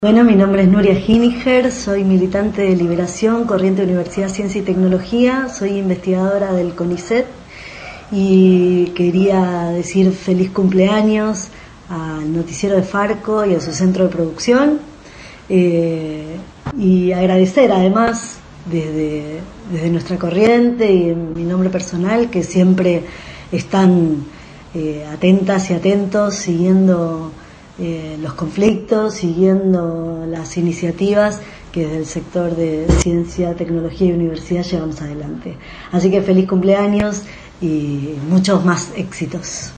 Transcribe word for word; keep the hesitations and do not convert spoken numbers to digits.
Bueno, mi nombre es Nuria Hiniger, soy militante de Liberación, Corriente Universidad Ciencia y Tecnología, soy investigadora del CONICET y quería decir feliz cumpleaños al noticiero de Farco y a su centro de producción eh, y agradecer además desde, desde nuestra corriente y en mi nombre personal que siempre están eh, atentas y atentos siguiendo Eh, los conflictos, siguiendo las iniciativas que desde el sector de ciencia, tecnología y universidad llevamos adelante. Así que feliz cumpleaños y muchos más éxitos.